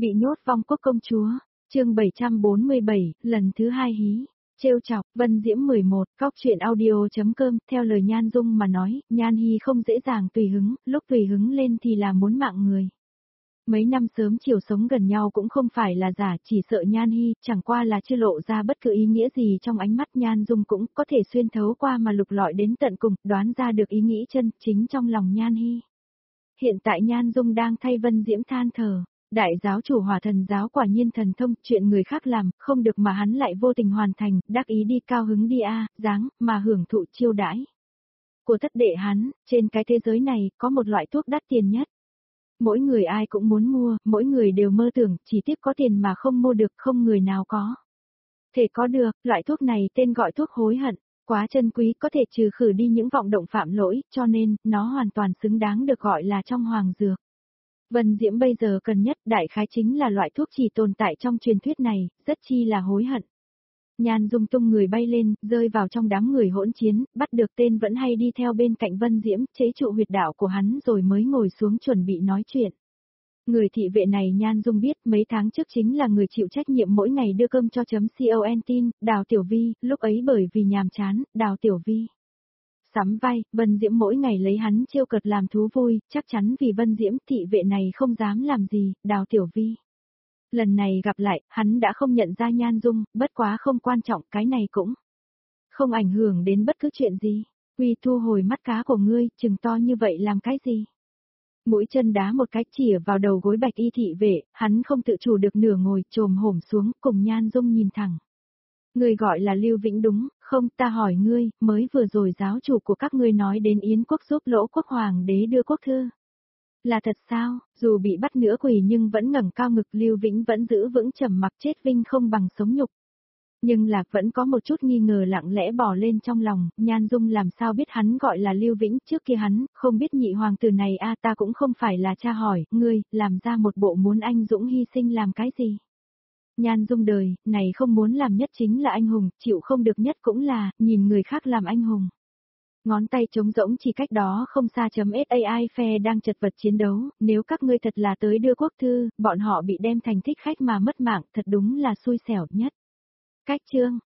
Bị nhốt vong quốc công chúa, chương 747, lần thứ 2 hí. Trêu chọc, Vân Diễm 11, Cóc truyện audio.com, theo lời Nhan Dung mà nói, Nhan Hi không dễ dàng tùy hứng, lúc tùy hứng lên thì là muốn mạng người. Mấy năm sớm chiều sống gần nhau cũng không phải là giả, chỉ sợ Nhan Hi, chẳng qua là chưa lộ ra bất cứ ý nghĩa gì trong ánh mắt Nhan Dung cũng có thể xuyên thấu qua mà lục lọi đến tận cùng, đoán ra được ý nghĩ chân chính trong lòng Nhan Hi. Hiện tại Nhan Dung đang thay Vân Diễm than thở. Đại giáo chủ Hỏa Thần giáo quả nhiên thần thông, chuyện người khác làm, không được mà hắn lại vô tình hoàn thành, đắc ý đi cao hứng đi dáng, mà hưởng thụ chiêu đãi. Của thất đệ hắn, trên cái thế giới này, có một loại thuốc đắt tiền nhất. Mỗi người ai cũng muốn mua, mỗi người đều mơ tưởng, chỉ tiếc có tiền mà không mua được, không người nào có thể có được, loại thuốc này tên gọi thuốc hối hận, quá chân quý có thể trừ khử đi những vọng động phạm lỗi, cho nên, nó hoàn toàn xứng đáng được gọi là trong hoàng dược. Vân Diễm bây giờ cần nhất đại khái chính là loại thuốc chỉ tồn tại trong truyền thuyết này, rất chi là hối hận. Nhan Dung tung người bay lên, rơi vào trong đám người hỗn chiến, bắt được tên vẫn hay đi theo bên cạnh Vân Diễm, chế trụ huyệt đạo của hắn rồi mới ngồi xuống chuẩn bị nói chuyện. Người thị vệ này Nhan Dung biết mấy tháng trước chính là người chịu trách nhiệm mỗi ngày đưa cơm cho .con tin, Đào Tiểu Vi, lúc ấy bởi vì nhàm chán, Đào Tiểu Vi sắm vai, Vân Diễm mỗi ngày lấy hắn trêu cợt làm thú vui, chắc chắn vì Vân Diễm thị vệ này không dám làm gì, Đào Tiểu Vi. Lần này gặp lại, hắn đã không nhận ra Nhan Dung, bất quá không quan trọng, cái này cũng không ảnh hưởng đến bất cứ chuyện gì. Uy thu hồi mắt cá của ngươi, chừng to như vậy làm cái gì? Mũi chân đá một cái chìa vào đầu gối bạch y thị vệ, hắn không tự chủ được nửa ngồi, chồm hổm xuống, cùng Nhan Dung nhìn thẳng. Ngươi gọi là Lưu Vĩnh đúng, không, ta hỏi ngươi, mới vừa rồi giáo chủ của các ngươi nói đến Yến quốc giúp Lỗ quốc hoàng đế đưa quốc thư. Là thật sao, dù bị bắt nửa quỷ nhưng vẫn ngẩng cao ngực, Lưu Vĩnh vẫn giữ vững trầm mặc, chết vinh không bằng sống nhục. Nhưng là vẫn có một chút nghi ngờ lặng lẽ bò lên trong lòng, Nhan Dung làm sao biết hắn gọi là Lưu Vĩnh, trước kia hắn, không biết nhị hoàng tử này ta cũng không phải là cha hỏi, ngươi, làm ra một bộ muốn anh dũng hy sinh làm cái gì? Nhan Dung đời, này không muốn làm nhất chính là anh hùng, chịu không được nhất cũng là, nhìn người khác làm anh hùng. Ngón tay trống rỗng chỉ cách đó không xa .sai phe đang chật vật chiến đấu, nếu các ngươi thật là tới đưa quốc thư, bọn họ bị đem thành thích khách mà mất mạng, thật đúng là xui xẻo nhất. Cách chương,